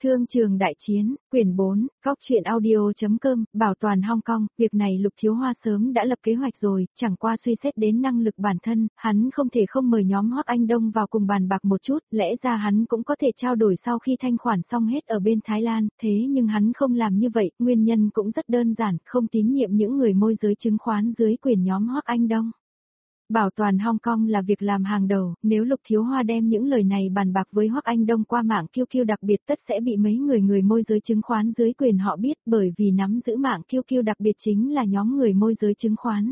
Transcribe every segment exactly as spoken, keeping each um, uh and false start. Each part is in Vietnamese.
Thương trường đại chiến, quyển bốn, góc truyện audio.com, bảo toàn Hong Kong, việc này Lục Thiếu Hoa sớm đã lập kế hoạch rồi, chẳng qua suy xét đến năng lực bản thân, hắn không thể không mời nhóm Hoắc Anh Đông vào cùng bàn bạc một chút, lẽ ra hắn cũng có thể trao đổi sau khi thanh khoản xong hết ở bên Thái Lan, thế nhưng hắn không làm như vậy, nguyên nhân cũng rất đơn giản, không tín nhiệm những người môi giới chứng khoán dưới quyền nhóm Hoắc Anh Đông. Bảo toàn Hong Kong là việc làm hàng đầu, nếu Lục Thiếu Hoa đem những lời này bàn bạc với Hoắc Anh Đông qua mạng Q Q đặc biệt tất sẽ bị mấy người người môi giới chứng khoán dưới quyền họ biết bởi vì nắm giữ mạng Q Q đặc biệt chính là nhóm người môi giới chứng khoán.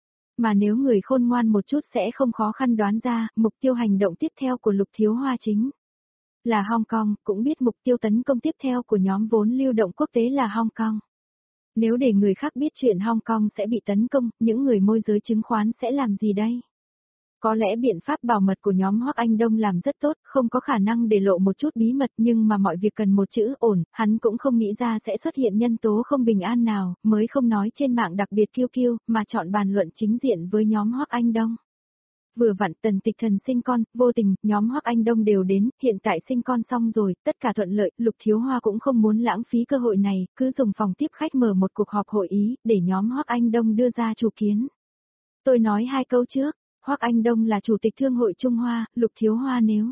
Mà nếu người khôn ngoan một chút sẽ không khó khăn đoán ra, mục tiêu hành động tiếp theo của Lục Thiếu Hoa chính là Hong Kong, cũng biết mục tiêu tấn công tiếp theo của nhóm vốn lưu động quốc tế là Hong Kong. Nếu để người khác biết chuyện Hong Kong sẽ bị tấn công, những người môi giới chứng khoán sẽ làm gì đây? Có lẽ biện pháp bảo mật của nhóm Hoắc Anh Đông làm rất tốt, không có khả năng để lộ một chút bí mật nhưng mà mọi việc cần một chữ ổn, hắn cũng không nghĩ ra sẽ xuất hiện nhân tố không bình an nào, mới không nói trên mạng đặc biệt Q Q, mà chọn bàn luận chính diện với nhóm Hoắc Anh Đông. Vừa vặn Tần Tịch Thần sinh con, vô tình, nhóm Hoắc Anh Đông đều đến, hiện tại sinh con xong rồi, tất cả thuận lợi, Lục Thiếu Hoa cũng không muốn lãng phí cơ hội này, cứ dùng phòng tiếp khách mở một cuộc họp hội ý, để nhóm Hoắc Anh Đông đưa ra chủ kiến. Tôi nói hai câu trước, Hoắc Anh Đông là chủ tịch Thương hội Trung Hoa, Lục Thiếu Hoa nếu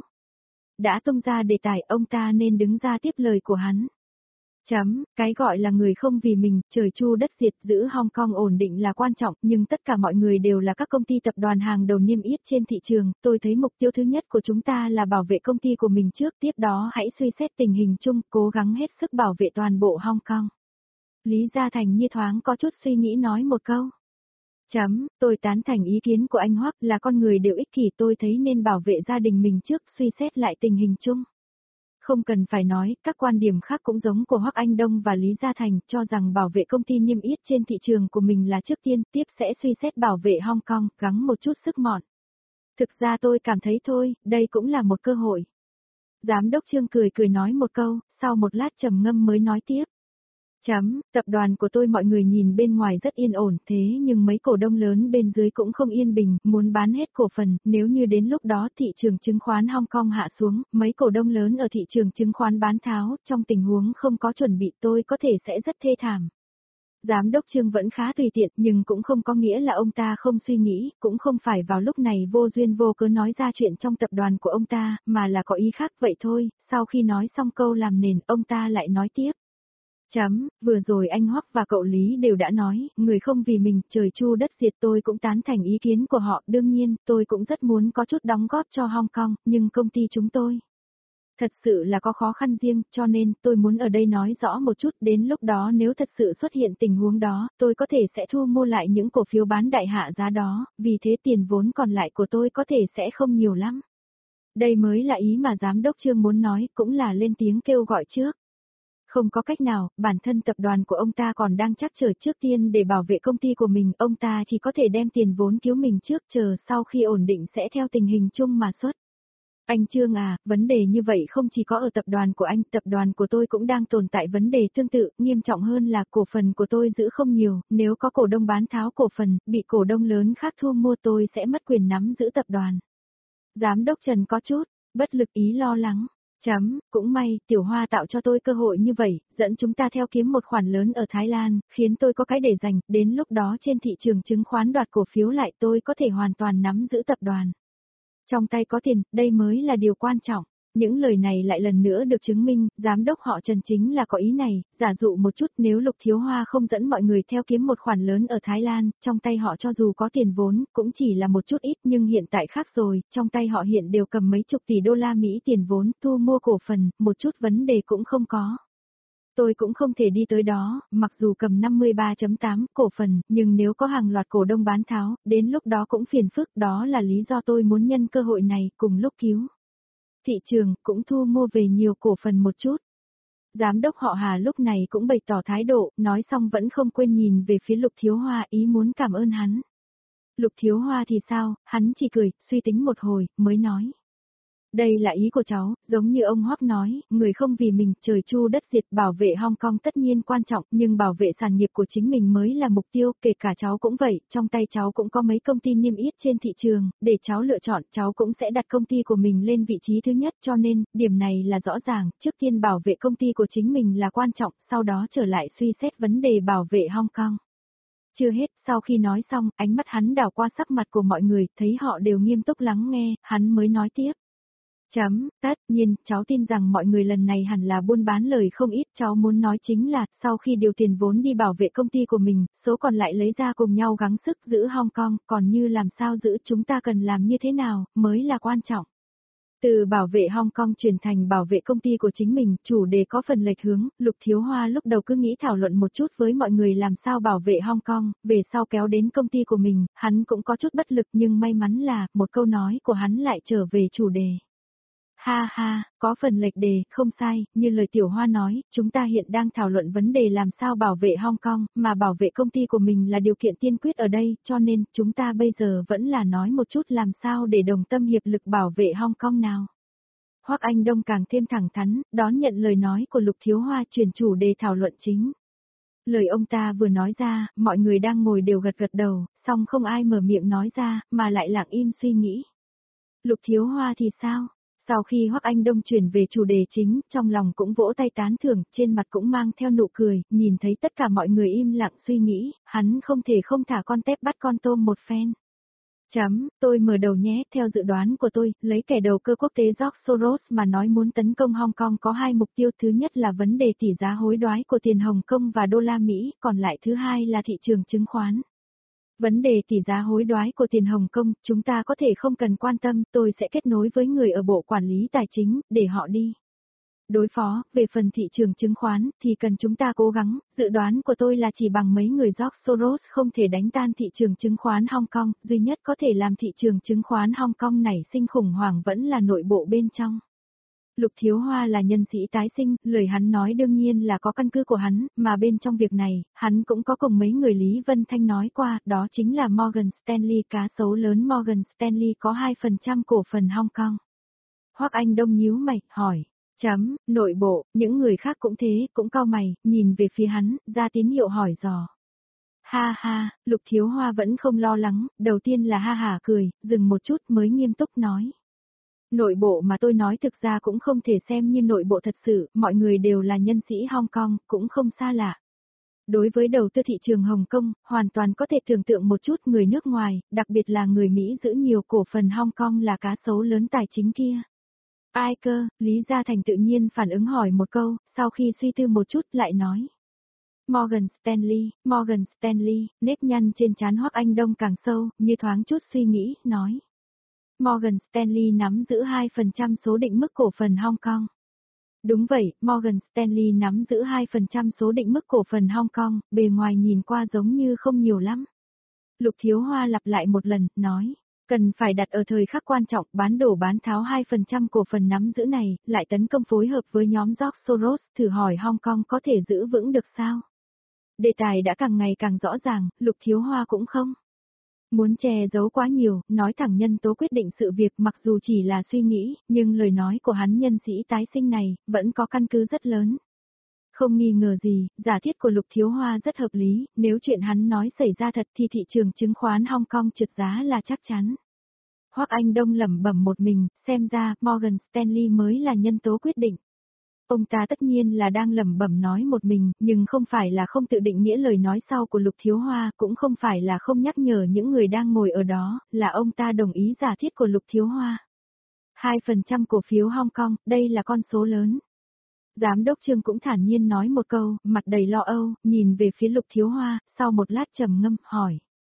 đã tung ra đề tài, ông ta nên đứng ra tiếp lời của hắn. Chấm, cái gọi là người không vì mình, trời chu đất diệt, giữ Hong Kong ổn định là quan trọng, nhưng tất cả mọi người đều là các công ty tập đoàn hàng đầu niêm yết trên thị trường, tôi thấy mục tiêu thứ nhất của chúng ta là bảo vệ công ty của mình trước, tiếp đó hãy suy xét tình hình chung, cố gắng hết sức bảo vệ toàn bộ Hong Kong. Lý Gia Thành như thoáng có chút suy nghĩ nói một câu. Chấm, tôi tán thành ý kiến của anh Hoắc, là con người đều ích kỷ, tôi thấy nên bảo vệ gia đình mình trước, suy xét lại tình hình chung. Không cần phải nói, các quan điểm khác cũng giống của Hoắc Anh Đông và Lý Gia Thành, cho rằng bảo vệ công ty niêm yết trên thị trường của mình là trước tiên, tiếp sẽ suy xét bảo vệ Hong Kong, gắng một chút sức mọn. Thực ra tôi cảm thấy thôi, đây cũng là một cơ hội. Giám đốc Trương cười cười nói một câu, sau một lát trầm ngâm mới nói tiếp. Chấm, tập đoàn của tôi mọi người nhìn bên ngoài rất yên ổn, thế nhưng mấy cổ đông lớn bên dưới cũng không yên bình, muốn bán hết cổ phần, nếu như đến lúc đó thị trường chứng khoán Hong Kong hạ xuống, mấy cổ đông lớn ở thị trường chứng khoán bán tháo, trong tình huống không có chuẩn bị tôi có thể sẽ rất thê thảm. Giám đốc Trương vẫn khá tùy tiện nhưng cũng không có nghĩa là ông ta không suy nghĩ, cũng không phải vào lúc này vô duyên vô cớ nói ra chuyện trong tập đoàn của ông ta, mà là có ý khác vậy thôi, sau khi nói xong câu làm nền, ông ta lại nói tiếp. Chấm, vừa rồi anh Hoắc và cậu Lý đều đã nói, người không vì mình, trời chu đất diệt, tôi cũng tán thành ý kiến của họ, đương nhiên, tôi cũng rất muốn có chút đóng góp cho Hong Kong, nhưng công ty chúng tôi thật sự là có khó khăn riêng, cho nên tôi muốn ở đây nói rõ một chút, đến lúc đó nếu thật sự xuất hiện tình huống đó, tôi có thể sẽ thu mua lại những cổ phiếu bán đại hạ giá đó, vì thế tiền vốn còn lại của tôi có thể sẽ không nhiều lắm. Đây mới là ý mà giám đốc Trương muốn nói, cũng là lên tiếng kêu gọi trước. Không có cách nào, bản thân tập đoàn của ông ta còn đang trắc trở trước tiên để bảo vệ công ty của mình, ông ta chỉ có thể đem tiền vốn cứu mình trước, chờ sau khi ổn định sẽ theo tình hình chung mà xuất. Anh Trương à, vấn đề như vậy không chỉ có ở tập đoàn của anh, tập đoàn của tôi cũng đang tồn tại vấn đề tương tự, nghiêm trọng hơn là cổ phần của tôi giữ không nhiều, nếu có cổ đông bán tháo cổ phần, bị cổ đông lớn khác thu mua tôi sẽ mất quyền nắm giữ tập đoàn. Giám đốc Trần có chút bất lực ý lo lắng. Chấm, cũng may, Tiểu Hoa tạo cho tôi cơ hội như vậy, dẫn chúng ta theo kiếm một khoản lớn ở Thái Lan, khiến tôi có cái để dành, đến lúc đó trên thị trường chứng khoán đoạt cổ phiếu lại tôi có thể hoàn toàn nắm giữ tập đoàn. Trong tay có tiền, đây mới là điều quan trọng. Những lời này lại lần nữa được chứng minh, giám đốc họ Trần chính là có ý này, giả dụ một chút nếu Lục Thiếu Hoa không dẫn mọi người theo kiếm một khoản lớn ở Thái Lan, trong tay họ cho dù có tiền vốn, cũng chỉ là một chút ít nhưng hiện tại khác rồi, trong tay họ hiện đều cầm mấy chục tỷ đô la Mỹ tiền vốn, thu mua cổ phần, một chút vấn đề cũng không có. Tôi cũng không thể đi tới đó, mặc dù cầm năm mươi ba phẩy tám cổ phần, nhưng nếu có hàng loạt cổ đông bán tháo, đến lúc đó cũng phiền phức, đó là lý do tôi muốn nhân cơ hội này, cùng lúc cứu thị trường, cũng thu mua về nhiều cổ phần một chút. Giám đốc họ Hà lúc này cũng bày tỏ thái độ, nói xong vẫn không quên nhìn về phía Lục Thiếu Hoa, ý muốn cảm ơn hắn. Lục Thiếu Hoa thì sao, hắn chỉ cười, suy tính một hồi, mới nói. Đây là ý của cháu, giống như ông Hoắc nói, người không vì mình, trời chu đất diệt, bảo vệ Hong Kong tất nhiên quan trọng, nhưng bảo vệ sản nghiệp của chính mình mới là mục tiêu, kể cả cháu cũng vậy, trong tay cháu cũng có mấy công ty niêm yết trên thị trường, để cháu lựa chọn, cháu cũng sẽ đặt công ty của mình lên vị trí thứ nhất, cho nên, điểm này là rõ ràng, trước tiên bảo vệ công ty của chính mình là quan trọng, sau đó trở lại suy xét vấn đề bảo vệ Hong Kong. Chưa hết, sau khi nói xong, ánh mắt hắn đảo qua sắc mặt của mọi người, thấy họ đều nghiêm túc lắng nghe, hắn mới nói tiếp. Chấm, tất nhiên, cháu tin rằng mọi người lần này hẳn là buôn bán lời không ít, cháu muốn nói chính là, sau khi điều tiền vốn đi bảo vệ công ty của mình, số còn lại lấy ra cùng nhau gắng sức giữ Hong Kong, còn như làm sao giữ chúng ta cần làm như thế nào, mới là quan trọng. Từ bảo vệ Hong Kong chuyển thành bảo vệ công ty của chính mình, chủ đề có phần lệch hướng, Lục Thiếu Hoa lúc đầu cứ nghĩ thảo luận một chút với mọi người làm sao bảo vệ Hong Kong, về sau kéo đến công ty của mình, hắn cũng có chút bất lực nhưng may mắn là, một câu nói của hắn lại trở về chủ đề. Ha ha, có phần lệch đề, không sai, như lời Tiểu Hoa nói, chúng ta hiện đang thảo luận vấn đề làm sao bảo vệ Hong Kong, mà bảo vệ công ty của mình là điều kiện tiên quyết ở đây, cho nên, chúng ta bây giờ vẫn là nói một chút làm sao để đồng tâm hiệp lực bảo vệ Hong Kong nào. Hoắc Anh Đông càng thêm thẳng thắn, đón nhận lời nói của Lục Thiếu Hoa chuyển chủ đề thảo luận chính. Lời ông ta vừa nói ra, mọi người đang ngồi đều gật gật đầu, song không ai mở miệng nói ra, mà lại lặng im suy nghĩ. Lục Thiếu Hoa thì sao? Sau khi Hoắc Anh Đông chuyển về chủ đề chính, trong lòng cũng vỗ tay tán thưởng, trên mặt cũng mang theo nụ cười, nhìn thấy tất cả mọi người im lặng suy nghĩ, hắn không thể không thả con tép bắt con tôm một phen. Chấm, tôi mở đầu nhé, theo dự đoán của tôi, lấy kẻ đầu cơ quốc tế George Soros mà nói muốn tấn công Hong Kong có hai mục tiêu, thứ nhất là vấn đề tỷ giá hối đoái của tiền Hồng Kông và đô la Mỹ, còn lại thứ hai là thị trường chứng khoán. Vấn đề tỷ giá hối đoái của tiền Hồng Kông, chúng ta có thể không cần quan tâm, tôi sẽ kết nối với người ở Bộ Quản lý Tài chính, để họ đi đối phó, về phần thị trường chứng khoán, thì cần chúng ta cố gắng, dự đoán của tôi là chỉ bằng mấy người George Soros không thể đánh tan thị trường chứng khoán Hong Kong, duy nhất có thể làm thị trường chứng khoán Hong Kong nảy sinh khủng hoảng vẫn là nội bộ bên trong. Lục Thiếu Hoa là nhân sĩ tái sinh, lời hắn nói đương nhiên là có căn cứ của hắn, mà bên trong việc này, hắn cũng có cùng mấy người Lý Vân Thanh nói qua, đó chính là Morgan Stanley, cá sấu lớn Morgan Stanley có hai phần trăm cổ phần Hong Kong. Hoắc Anh Đông nhíu mày, hỏi, chấm, nội bộ, những người khác cũng thế, cũng cau mày, nhìn về phía hắn, ra tín hiệu hỏi dò. Ha ha, Lục Thiếu Hoa vẫn không lo lắng, đầu tiên là ha hả cười, dừng một chút mới nghiêm túc nói. Nội bộ mà tôi nói thực ra cũng không thể xem như nội bộ thật sự, mọi người đều là nhân sĩ Hong Kong, cũng không xa lạ. Đối với đầu tư thị trường Hồng Kông, hoàn toàn có thể tưởng tượng một chút người nước ngoài, đặc biệt là người Mỹ giữ nhiều cổ phần Hong Kong là cá sấu lớn tài chính kia. Ai cơ, Lý Gia Thành tự nhiên phản ứng hỏi một câu, sau khi suy tư một chút lại nói. Morgan Stanley, Morgan Stanley, nếp nhăn trên trán Hoắc Anh Đông càng sâu, như thoáng chút suy nghĩ, nói. Morgan Stanley nắm giữ hai phần trăm số định mức cổ phần Hong Kong. Đúng vậy, Morgan Stanley nắm giữ hai phần trăm số định mức cổ phần Hong Kong, bề ngoài nhìn qua giống như không nhiều lắm. Lục Thiếu Hoa lặp lại một lần, nói, cần phải đặt ở thời khắc quan trọng, bán đổ bán tháo hai phần trăm cổ phần nắm giữ này, lại tấn công phối hợp với nhóm George Soros, thử hỏi Hong Kong có thể giữ vững được sao? Đề tài đã càng ngày càng rõ ràng, Lục Thiếu Hoa cũng không muốn che giấu quá nhiều, nói thẳng nhân tố quyết định sự việc mặc dù chỉ là suy nghĩ, nhưng lời nói của hắn nhân sĩ tái sinh này, vẫn có căn cứ rất lớn. Không nghi ngờ gì, giả thiết của Lục Thiếu Hoa rất hợp lý, nếu chuyện hắn nói xảy ra thật thì thị trường chứng khoán Hong Kong trượt giá là chắc chắn. Hoắc Anh Đông lẩm bẩm một mình, xem ra Morgan Stanley mới là nhân tố quyết định. Ông ta tất nhiên là đang lẩm bẩm nói một mình, nhưng không phải là không tự định nghĩa lời nói sau của Lục Thiếu Hoa, cũng không phải là không nhắc nhở những người đang ngồi ở đó, là ông ta đồng ý giả thiết của Lục Thiếu Hoa. hai phần trăm cổ phiếu Hong Kong, đây là con số lớn. Giám đốc Trương cũng thản nhiên nói một câu, mặt đầy lo âu, nhìn về phía Lục Thiếu Hoa, sau một lát trầm ngâm, hỏi.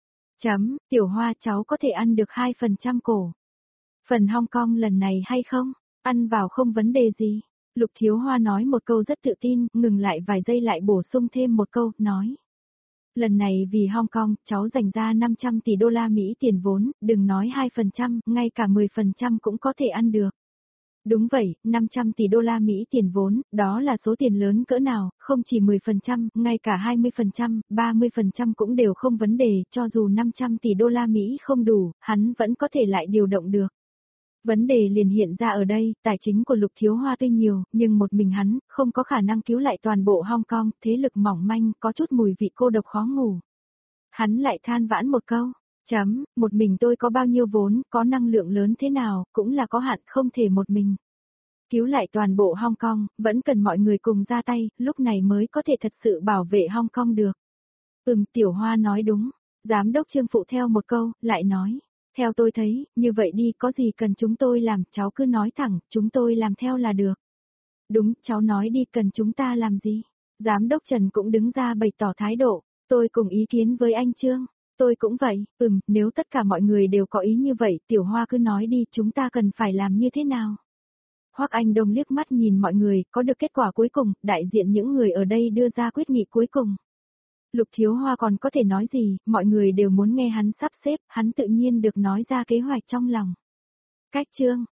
Chấm, Tiểu Hoa cháu có thể ăn được hai phần trăm cổ phần Hong Kong lần này hay không? Ăn vào không vấn đề gì. Lục Thiếu Hoa nói một câu rất tự tin, ngừng lại vài giây lại bổ sung thêm một câu, nói. Lần này vì Hong Kong, cháu dành ra năm trăm tỷ đô la Mỹ tiền vốn, đừng nói hai phần trăm, ngay cả mười phần trăm cũng có thể ăn được. Đúng vậy, năm trăm tỷ đô la Mỹ tiền vốn, đó là số tiền lớn cỡ nào, không chỉ mười phần trăm, ngay cả hai mươi phần trăm, ba mươi phần trăm cũng đều không vấn đề, cho dù năm trăm tỷ đô la Mỹ không đủ, hắn vẫn có thể lại điều động được. Vấn đề liền hiện ra ở đây, tài chính của Lục Thiếu Hoa tuy nhiều, nhưng một mình hắn, không có khả năng cứu lại toàn bộ Hong Kong, thế lực mỏng manh, có chút mùi vị cô độc khó ngủ. Hắn lại than vãn một câu, chấm, một mình tôi có bao nhiêu vốn, có năng lượng lớn thế nào, cũng là có hạn, không thể một mình. Cứu lại toàn bộ Hong Kong, vẫn cần mọi người cùng ra tay, lúc này mới có thể thật sự bảo vệ Hong Kong được. Ừm, Tiểu Hoa nói đúng. Giám đốc Trương phụ theo một câu, lại nói. Theo tôi thấy, như vậy đi, có gì cần chúng tôi làm, cháu cứ nói thẳng, chúng tôi làm theo là được. Đúng, cháu nói đi, cần chúng ta làm gì? Giám đốc Trần cũng đứng ra bày tỏ thái độ, tôi cùng ý kiến với anh Trương. Tôi cũng vậy, ừm, nếu tất cả mọi người đều có ý như vậy, Tiểu Hoa cứ nói đi, chúng ta cần phải làm như thế nào? Hoắc Anh Đông liếc mắt nhìn mọi người, có được kết quả cuối cùng, đại diện những người ở đây đưa ra quyết nghị cuối cùng. Lục Thiếu Hoa còn có thể nói gì, mọi người đều muốn nghe hắn sắp xếp, hắn tự nhiên được nói ra kế hoạch trong lòng. Cách chương